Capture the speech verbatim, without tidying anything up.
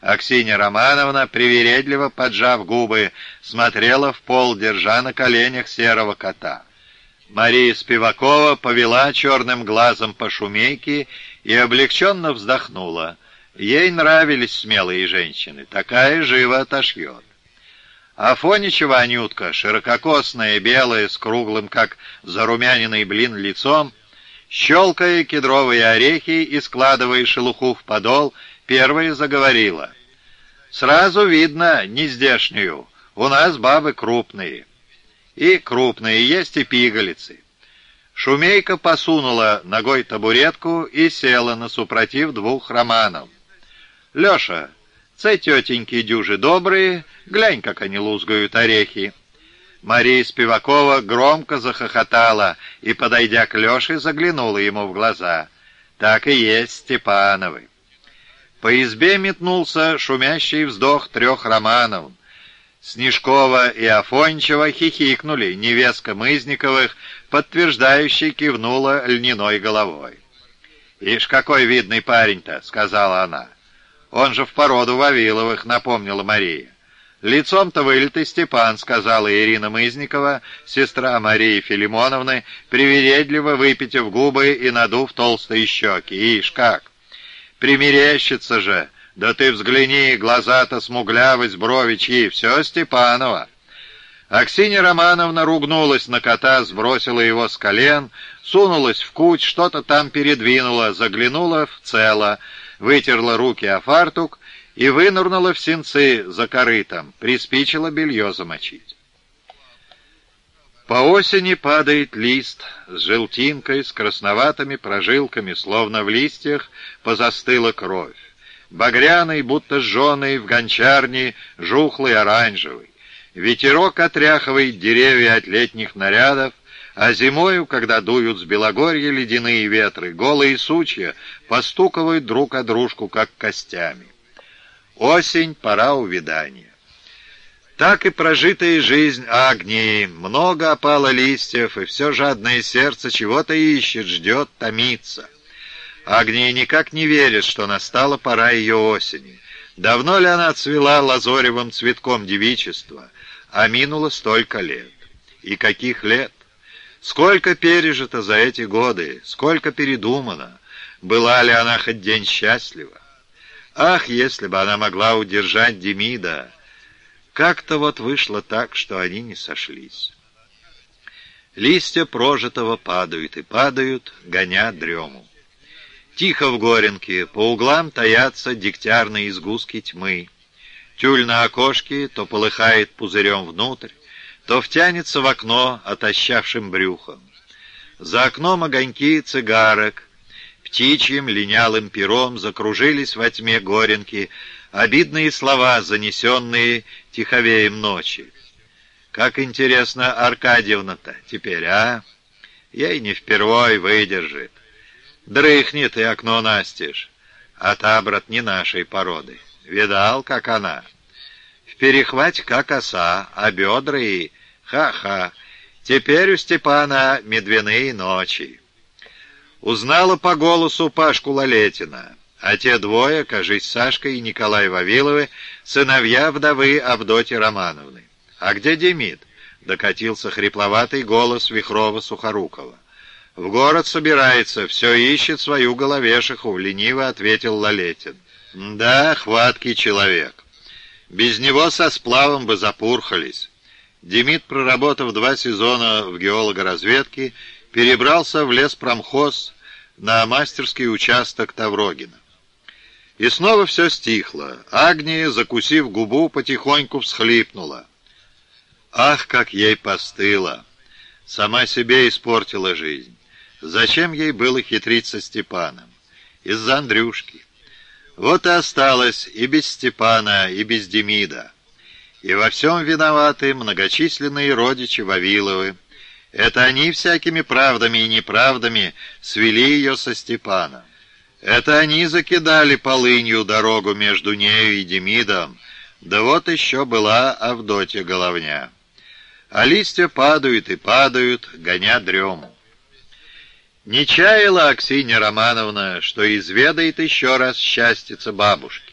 Аксинья Романовна, привередливо поджав губы, смотрела в пол, держа на коленях серого кота. Мария Спивакова повела черным глазом по шумейке и облегченно вздохнула. Ей нравились смелые женщины, такая живо отошьет. Афоничева Анютка, ширококосная, белая, с круглым, как зарумяненный блин, лицом, щелкая кедровые орехи и складывая шелуху в подол, первая заговорила. «Сразу видно нездешнюю, у нас бабы крупные». И крупные есть, и пигалицы. Шумейка посунула ногой табуретку и села на супротив двух романов. «Леша, це тетеньки дюжи добрые, глянь, как они лузгают орехи». Мария Спивакова громко захохотала и, подойдя к Леше, заглянула ему в глаза. Так и есть Степановы. По избе метнулся шумящий вздох трех романов. Снежкова и Афончева хихикнули, невестка Мызниковых, подтверждающей, кивнула льняной головой. «Ишь, какой видный парень-то!» — сказала она. «Он же в породу Вавиловых», — напомнила Мария. «Лицом-то вылитый Степан», — сказала Ирина Мызникова, сестра Марии Филимоновны, привередливо выпитив губы и надув толстые щеки. «Ишь, как! Примерещится же! Да ты взгляни, глаза-то смуглявость, брови чьи, все Степанова». Аксинья Романовна ругнулась на кота, сбросила его с колен, сунулась в куть, что-то там передвинула, заглянула в цело, вытерла руки о фартук и вынырнула в сенцы за корытом, приспичила белье замочить. По осени падает лист с желтинкой, с красноватыми прожилками, словно в листьях позастыла кровь. Багряный, будто жженый в гончарне, жухлый оранжевый. Ветерок отряхивает деревья от летних нарядов, а зимою, когда дуют с Белогорья ледяные ветры, голые сучья постукивают друг о дружку, как костями. Осень — пора увядания. Так и прожитая жизнь Агнии. Много опало листьев, и все жадное сердце чего-то ищет, ждет, томится. Агния никак не верит, что настала пора ее осени. Давно ли она цвела лазоревым цветком девичества, а минуло столько лет? И каких лет? Сколько пережито за эти годы, сколько передумано. Была ли она хоть день счастлива? Ах, если бы она могла удержать Демида! Как-то вот вышло так, что они не сошлись. Листья прожитого падают и падают, гоня дрему. Тихо в горенке, по углам таятся дегтярные изгустки тьмы. Тюль на окошке то полыхает пузырем внутрь, то втянется в окно отощавшим брюхом. За окном огоньки цигарок, птичьим линялым пером закружились во тьме горенки обидные слова, занесенные тиховеем ночи. Как интересно Аркадьевна-то теперь, а? Ей не впервой выдержит. Дрыхнет и окно настежь, а та, брат, не нашей породы. Видал, как она? В перехвате, как оса, а бедра и... Ха-ха! Теперь у Степана медвяные ночи. Узнала по голосу Пашку Лалетина, а те двое, кажись, Сашка и Николай Вавиловы, сыновья вдовы Авдотьи Романовны. А где Демид? Докатился хрипловатый голос Вихрова-Сухорукова. «В город собирается, все ищет свою головешиху», — лениво ответил Лалетин. «Да, хваткий человек. Без него со сплавом бы запурхались». Демид, проработав два сезона в геологоразведке, перебрался в леспромхоз на мастерский участок Таврогина. И снова все стихло. Агния, закусив губу, потихоньку всхлипнула. Ах, как ей постыло! Сама себе испортила жизнь. Зачем ей было хитрить со Степаном? Из-за Андрюшки. Вот и осталось и без Степана, и без Демида. И во всем виноваты многочисленные родичи Вавиловы. Это они всякими правдами и неправдами свели ее со Степаном. Это они закидали полынью дорогу между нею и Демидом. Да вот еще была Авдотья Головня. А листья падают и падают, гоня дрему. Не чаяла Аксинья Романовна, что изведает еще раз счастьица бабушки.